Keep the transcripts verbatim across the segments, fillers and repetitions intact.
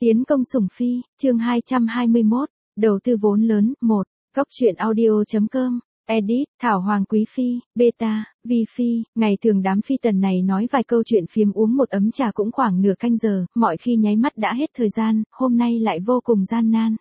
Tiến công sủng phi, chương hai trăm hai mươi mốt, đầu tư vốn lớn, một, Cóc truyện audio.com, edit, Thảo Hoàng Quý Phi, beta, Vi Phi, ngày thường đám phi tần này nói vài câu chuyện phiếm uống một ấm trà cũng khoảng nửa canh giờ, mọi khi nháy mắt đã hết thời gian, hôm nay lại vô cùng gian nan.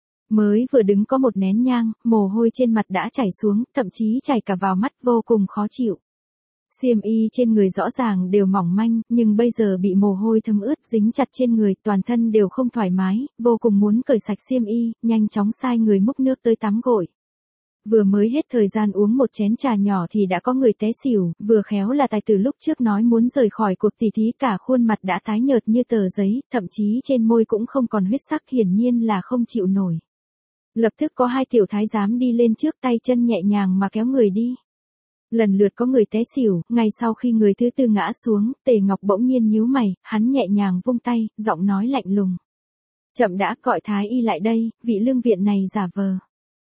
Mới vừa đứng có một nén nhang, mồ hôi trên mặt đã chảy xuống, thậm chí chảy cả vào mắt vô cùng khó chịu. Xiêm y trên người rõ ràng đều mỏng manh, nhưng bây giờ bị mồ hôi thấm ướt dính chặt trên người, toàn thân đều không thoải mái, vô cùng muốn cởi sạch xiêm y, nhanh chóng sai người múc nước tới tắm gội. Vừa mới hết thời gian uống một chén trà nhỏ thì đã có người té xỉu, vừa khéo là tài tử lúc trước nói muốn rời khỏi cuộc tỉ thí, cả khuôn mặt đã tái nhợt như tờ giấy, thậm chí trên môi cũng không còn huyết sắc, hiển nhiên là không chịu nổi. Lập tức có hai tiểu thái giám đi lên trước, tay chân nhẹ nhàng mà kéo người đi. Lần lượt có người té xỉu, ngay sau khi người thứ tư ngã xuống, Tề Ngọc bỗng nhiên nhíu mày, hắn nhẹ nhàng vung tay, giọng nói lạnh lùng. Chậm đã, gọi thái y lại đây, vị lương viện này giả vờ.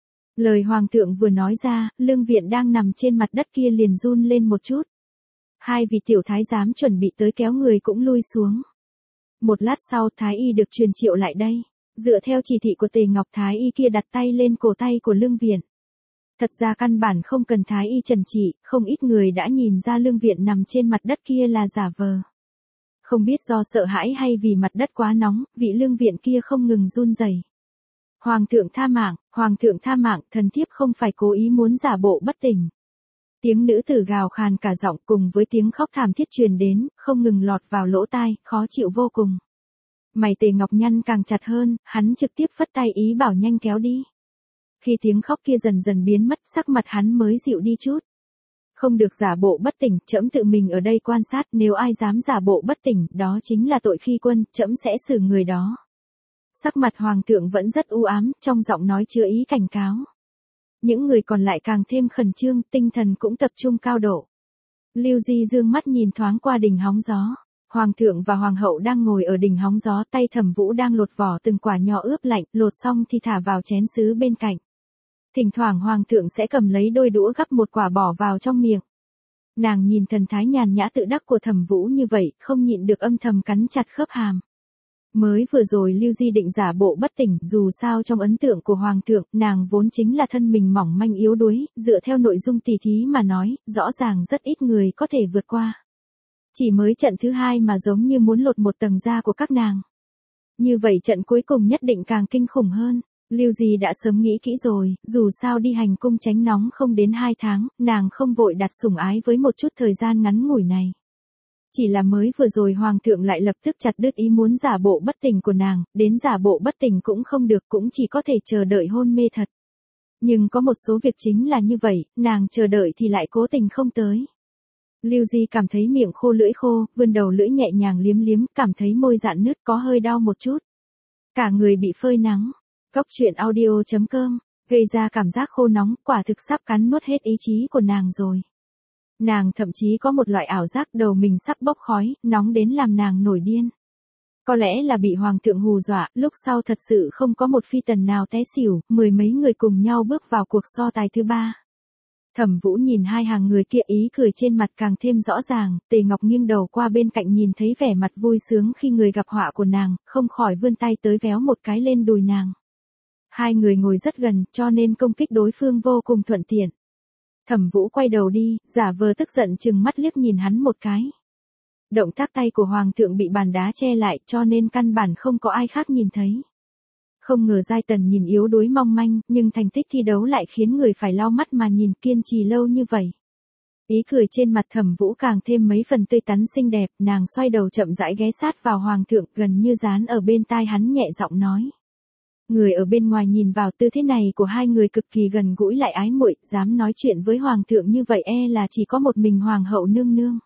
Lời hoàng thượng vừa nói ra, lương viện đang nằm trên mặt đất kia liền run lên một chút. Hai vị tiểu thái giám chuẩn bị tới kéo người cũng lui xuống. Một lát sau thái y được truyền triệu lại đây. Dựa theo chỉ thị của Tề Ngọc, thái y kia đặt tay lên cổ tay của lương viện. Thật ra căn bản không cần thái y trần trị, không ít người đã nhìn ra lương viện nằm trên mặt đất kia là giả vờ. Không biết do sợ hãi hay vì mặt đất quá nóng, vị lương viện kia không ngừng run rẩy. Hoàng thượng tha mạng, hoàng thượng tha mạng, thần thiếp không phải cố ý muốn giả bộ bất tỉnh. Tiếng nữ tử gào khàn cả giọng cùng với tiếng khóc thảm thiết truyền đến, không ngừng lọt vào lỗ tai, khó chịu vô cùng. Mày Tề Ngọc nhăn càng chặt hơn, hắn trực tiếp phất tay ý bảo nhanh kéo đi. Khi tiếng khóc kia dần dần biến mất, sắc mặt hắn mới dịu đi chút. Không được giả bộ bất tỉnh, trẫm tự mình ở đây quan sát, nếu ai dám giả bộ bất tỉnh, đó chính là tội khi quân, trẫm sẽ xử người đó. Sắc mặt hoàng thượng vẫn rất u ám, trong giọng nói chứa ý cảnh cáo. Những người còn lại càng thêm khẩn trương, tinh thần cũng tập trung cao độ. Lưu Di dương mắt nhìn thoáng qua đỉnh hóng gió. Hoàng thượng và hoàng hậu đang ngồi ở đỉnh hóng gió, tay Thẩm Vũ đang lột vỏ từng quả nho ướp lạnh, lột xong thì thả vào chén sứ bên cạnh. Thỉnh thoảng hoàng thượng sẽ cầm lấy đôi đũa gắp một quả bỏ vào trong miệng. Nàng nhìn thần thái nhàn nhã tự đắc của Thẩm Vũ như vậy, không nhịn được âm thầm cắn chặt khớp hàm. Mới vừa rồi Lưu Di định giả bộ bất tỉnh, dù sao trong ấn tượng của hoàng thượng, nàng vốn chính là thân mình mỏng manh yếu đuối, dựa theo nội dung tỉ thí mà nói, rõ ràng rất ít người có thể vượt qua. Chỉ mới trận thứ hai mà giống như muốn lột một tầng da của các nàng. Như vậy trận cuối cùng nhất định càng kinh khủng hơn. Lưu Di đã sớm nghĩ kỹ rồi, dù sao đi hành cung tránh nóng không đến hai tháng, nàng không vội đặt sủng ái với một chút thời gian ngắn ngủi này. Chỉ là mới vừa rồi hoàng thượng lại lập tức chặt đứt ý muốn giả bộ bất tỉnh của nàng, đến giả bộ bất tỉnh cũng không được, cũng chỉ có thể chờ đợi hôn mê thật. Nhưng có một số việc chính là như vậy, nàng chờ đợi thì lại cố tình không tới. Lưu Di cảm thấy miệng khô lưỡi khô, vươn đầu lưỡi nhẹ nhàng liếm liếm, cảm thấy môi rạn nứt có hơi đau một chút. Cả người bị phơi nắng. Cóc truyện audio.com, gây ra cảm giác khô nóng, quả thực sắp cắn nuốt hết ý chí của nàng rồi. Nàng thậm chí có một loại ảo giác đầu mình sắp bốc khói, nóng đến làm nàng nổi điên. Có lẽ là bị hoàng thượng hù dọa, lúc sau thật sự không có một phi tần nào té xỉu, mười mấy người cùng nhau bước vào cuộc so tài thứ ba. Thẩm Vũ nhìn hai hàng người kia, ý cười trên mặt càng thêm rõ ràng, Tề Ngọc nghiêng đầu qua bên cạnh nhìn thấy vẻ mặt vui sướng khi người gặp họa của nàng, không khỏi vươn tay tới véo một cái lên đùi nàng. Hai người ngồi rất gần, cho nên công kích đối phương vô cùng thuận tiện. Thẩm Vũ quay đầu đi, giả vờ tức giận chừng mắt liếc nhìn hắn một cái. Động tác tay của hoàng thượng bị bàn đá che lại, cho nên căn bản không có ai khác nhìn thấy. Không ngờ giai tần nhìn yếu đuối mong manh, nhưng thành tích thi đấu lại khiến người phải lau mắt mà nhìn, kiên trì lâu như vậy. Ý cười trên mặt Thẩm Vũ càng thêm mấy phần tươi tắn xinh đẹp, nàng xoay đầu chậm rãi ghé sát vào hoàng thượng, gần như dán ở bên tai hắn nhẹ giọng nói. Người ở bên ngoài nhìn vào, tư thế này của hai người cực kỳ gần gũi lại ái muội, dám nói chuyện với hoàng thượng như vậy e là chỉ có một mình hoàng hậu nương nương.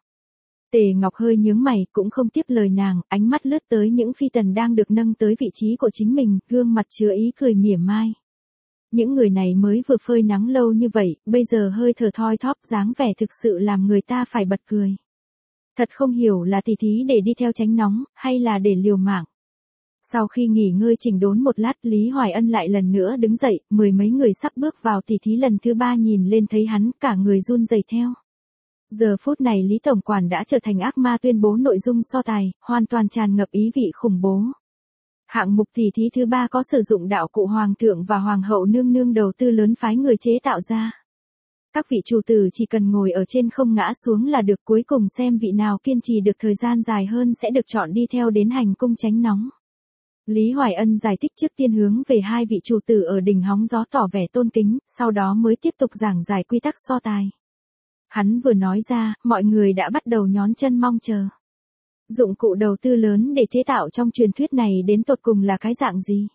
Tề Ngọc hơi nhướng mày, cũng không tiếp lời nàng, ánh mắt lướt tới những phi tần đang được nâng tới vị trí của chính mình, gương mặt chứa ý cười mỉa mai. Những người này mới vừa phơi nắng lâu như vậy, bây giờ hơi thở thoi thóp, dáng vẻ thực sự làm người ta phải bật cười. Thật không hiểu là tỉ thí để đi theo tránh nóng, hay là để liều mạng. Sau khi nghỉ ngơi chỉnh đốn một lát, Lý Hoài Ân lại lần nữa đứng dậy, mười mấy người sắp bước vào tỉ thí lần thứ ba nhìn lên thấy hắn, cả người run rẩy theo. Giờ phút này Lý Tổng Quản đã trở thành ác ma tuyên bố nội dung so tài, hoàn toàn tràn ngập ý vị khủng bố. Hạng mục tỉ thí thứ ba có sử dụng đạo cụ hoàng thượng và hoàng hậu nương nương đầu tư lớn phái người chế tạo ra. Các vị chủ tử chỉ cần ngồi ở trên không ngã xuống là được, cuối cùng xem vị nào kiên trì được thời gian dài hơn sẽ được chọn đi theo đến hành cung tránh nóng. Lý Hoài Ân giải thích trước tiên hướng về hai vị chủ tử ở đỉnh hóng gió tỏ vẻ tôn kính, sau đó mới tiếp tục giảng giải quy tắc so tài. Hắn vừa nói ra, mọi người đã bắt đầu nhón chân mong chờ. Dụng cụ đầu tư lớn để chế tạo trong truyền thuyết này đến tột cùng là cái dạng gì?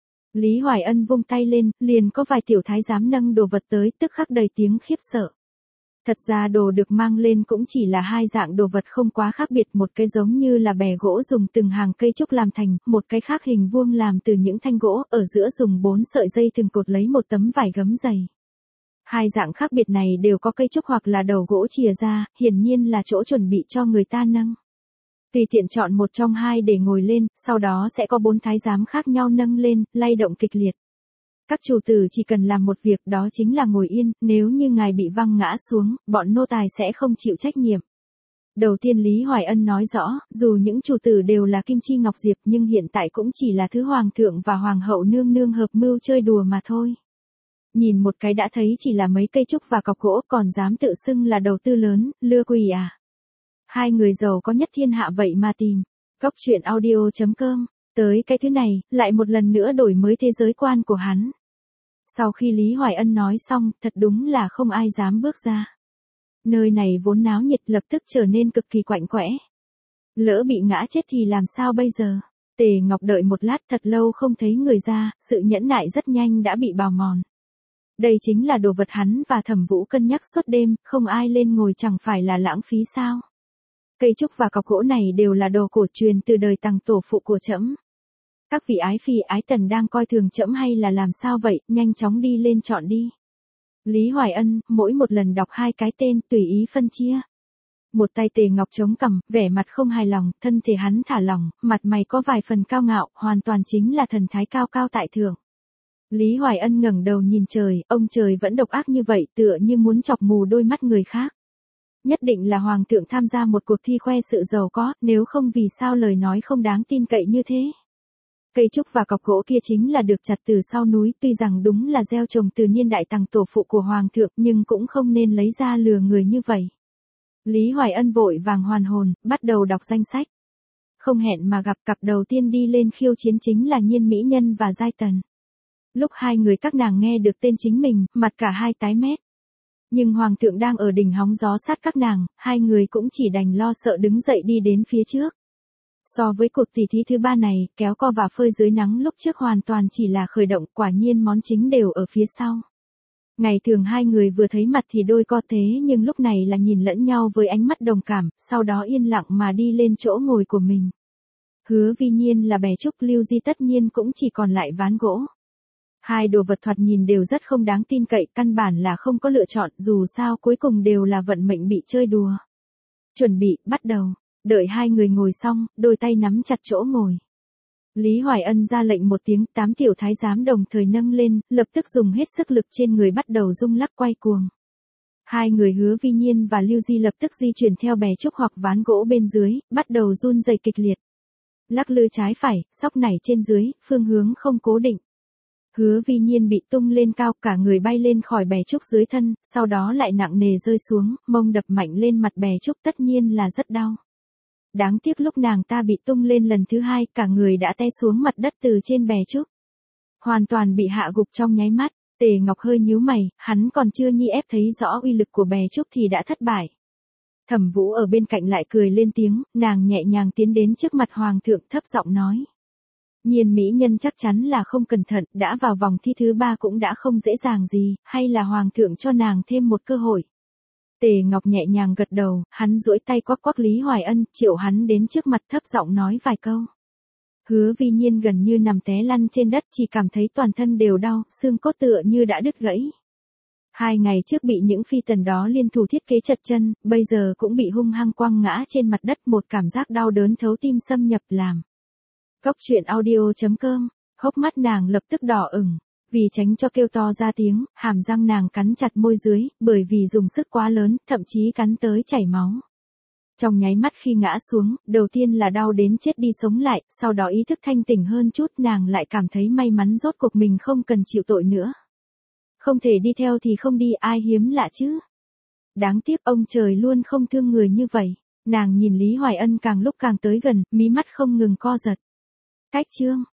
Lý Hoài Ân vung tay lên, liền có vài tiểu thái giám nâng đồ vật tới, tức khắc đầy tiếng khiếp sợ. Thật ra đồ được mang lên cũng chỉ là hai dạng đồ vật không quá khác biệt, một cái giống như là bè gỗ dùng từng hàng cây trúc làm thành, một cái khác hình vuông làm từ những thanh gỗ, ở giữa dùng bốn sợi dây thừng cột lấy một tấm vải gấm dày. Hai dạng khác biệt này đều có cây trúc hoặc là đầu gỗ chìa ra, hiển nhiên là chỗ chuẩn bị cho người ta nâng. Tùy tiện chọn một trong hai để ngồi lên, sau đó sẽ có bốn thái giám khác nhau nâng lên, lay động kịch liệt. Các chủ tử chỉ cần làm một việc, đó chính là ngồi yên, nếu như ngài bị văng ngã xuống, bọn nô tài sẽ không chịu trách nhiệm. Đầu tiên Lý Hoài Ân nói rõ, dù những chủ tử đều là Kim Chi Ngọc Diệp nhưng hiện tại cũng chỉ là thứ hoàng thượng và hoàng hậu nương nương hợp mưu chơi đùa mà thôi. Nhìn một cái đã thấy chỉ là mấy cây trúc và cọc gỗ, còn dám tự xưng là đầu tư lớn, lừa quỷ à. Hai người giàu có nhất thiên hạ vậy mà tìm. Cóc truyện audio chấm com. Tới cái thứ này, lại một lần nữa đổi mới thế giới quan của hắn. Sau khi Lý Hoài Ân nói xong, thật đúng là không ai dám bước ra. Nơi này vốn náo nhiệt lập tức trở nên cực kỳ quạnh quẽ. Lỡ bị ngã chết thì làm sao bây giờ? Tề Ngọc đợi một lát thật lâu không thấy người ra, sự nhẫn nại rất nhanh đã bị bào mòn. Đây chính là đồ vật hắn và Thẩm Vũ cân nhắc suốt đêm, không ai lên ngồi chẳng phải là lãng phí sao? Cây trúc và cọc gỗ này đều là đồ cổ truyền từ đời Tằng tổ phụ của trẫm. Các vị ái phi ái tần đang coi thường trẫm hay là làm sao vậy, nhanh chóng đi lên chọn đi. Lý Hoài Ân, mỗi một lần đọc hai cái tên, tùy ý phân chia. Một tay Tề Ngọc chống cằm, vẻ mặt không hài lòng, thân thể hắn thả lỏng, mặt mày có vài phần cao ngạo, hoàn toàn chính là thần thái cao cao tại thượng. Lý Hoài Ân ngẩng đầu nhìn trời, ông trời vẫn độc ác như vậy, tựa như muốn chọc mù đôi mắt người khác. Nhất định là hoàng thượng tham gia một cuộc thi khoe sự giàu có, nếu không vì sao lời nói không đáng tin cậy như thế. Cây trúc và cọc gỗ kia chính là được chặt từ sau núi, tuy rằng đúng là gieo trồng từ niên đại Tằng tổ phụ của hoàng thượng, nhưng cũng không nên lấy ra lừa người như vậy. Lý Hoài Ân vội vàng hoàn hồn, bắt đầu đọc danh sách. Không hẹn mà gặp, cặp đầu tiên đi lên khiêu chiến chính là Nhiên Mỹ Nhân và Giai Tần. Lúc hai người các nàng nghe được tên chính mình, mặt cả hai tái mét. Nhưng hoàng thượng đang ở đỉnh hóng gió sát các nàng, hai người cũng chỉ đành lo sợ đứng dậy đi đến phía trước. So với cuộc tỉ thí thứ ba này, kéo co và phơi dưới nắng lúc trước hoàn toàn chỉ là khởi động, quả nhiên món chính đều ở phía sau. Ngày thường hai người vừa thấy mặt thì đôi co thế, nhưng lúc này là nhìn lẫn nhau với ánh mắt đồng cảm, sau đó yên lặng mà đi lên chỗ ngồi của mình. Hứa Vi Nhiên là bè trúc, Lưu Di tất nhiên cũng chỉ còn lại ván gỗ. Hai đồ vật thoạt nhìn đều rất không đáng tin cậy, căn bản là không có lựa chọn, dù sao cuối cùng đều là vận mệnh bị chơi đùa. Chuẩn bị, bắt đầu. Đợi hai người ngồi xong, đôi tay nắm chặt chỗ ngồi. Lý Hoài Ân ra lệnh một tiếng, tám tiểu thái giám đồng thời nâng lên, lập tức dùng hết sức lực trên người bắt đầu rung lắc quay cuồng. Hai người Hứa Vi Nhiên và Lưu Di lập tức di chuyển theo bè trúc hoặc ván gỗ bên dưới, bắt đầu run rẩy kịch liệt. Lắc lư trái phải, sóc nảy trên dưới, phương hướng không cố định. Hứa Vi Nhiên bị tung lên cao, cả người bay lên khỏi bè trúc dưới thân, sau đó lại nặng nề rơi xuống, mông đập mạnh lên mặt bè trúc, tất nhiên là rất đau. Đáng tiếc lúc nàng ta bị tung lên lần thứ hai, cả người đã té xuống mặt đất từ trên bè trúc. Hoàn toàn bị hạ gục trong nháy mắt. Tề Ngọc hơi nhíu mày, hắn còn chưa nhi ép thấy rõ uy lực của bè trúc thì đã thất bại. Thẩm Vũ ở bên cạnh lại cười lên tiếng, nàng nhẹ nhàng tiến đến trước mặt hoàng thượng thấp giọng nói. Nhiên Mỹ Nhân chắc chắn là không cẩn thận, đã vào vòng thi thứ ba cũng đã không dễ dàng gì, hay là hoàng thượng cho nàng thêm một cơ hội. Tề Ngọc nhẹ nhàng gật đầu, hắn duỗi tay quắc quắc Lý Hoài Ân, triệu hắn đến trước mặt thấp giọng nói vài câu. Hứa Vi Nhiên gần như nằm té lăn trên đất, chỉ cảm thấy toàn thân đều đau, xương cốt tựa như đã đứt gãy. Hai ngày trước bị những phi tần đó liên thủ thiết kế chật chân, bây giờ cũng bị hung hăng quăng ngã trên mặt đất, một cảm giác đau đớn thấu tim xâm nhập làm. Cóc truyện audio chấm com, hốc mắt nàng lập tức đỏ ửng. Vì tránh cho kêu to ra tiếng, hàm răng nàng cắn chặt môi dưới, bởi vì dùng sức quá lớn, thậm chí cắn tới chảy máu. Trong nháy mắt khi ngã xuống, đầu tiên là đau đến chết đi sống lại, sau đó ý thức thanh tỉnh hơn chút, nàng lại cảm thấy may mắn rốt cuộc mình không cần chịu tội nữa. Không thể đi theo thì không đi, ai hiếm lạ chứ. Đáng tiếc ông trời luôn không thương người như vậy. Nàng nhìn Lý Hoài Ân càng lúc càng tới gần, mí mắt không ngừng co giật. Cách chương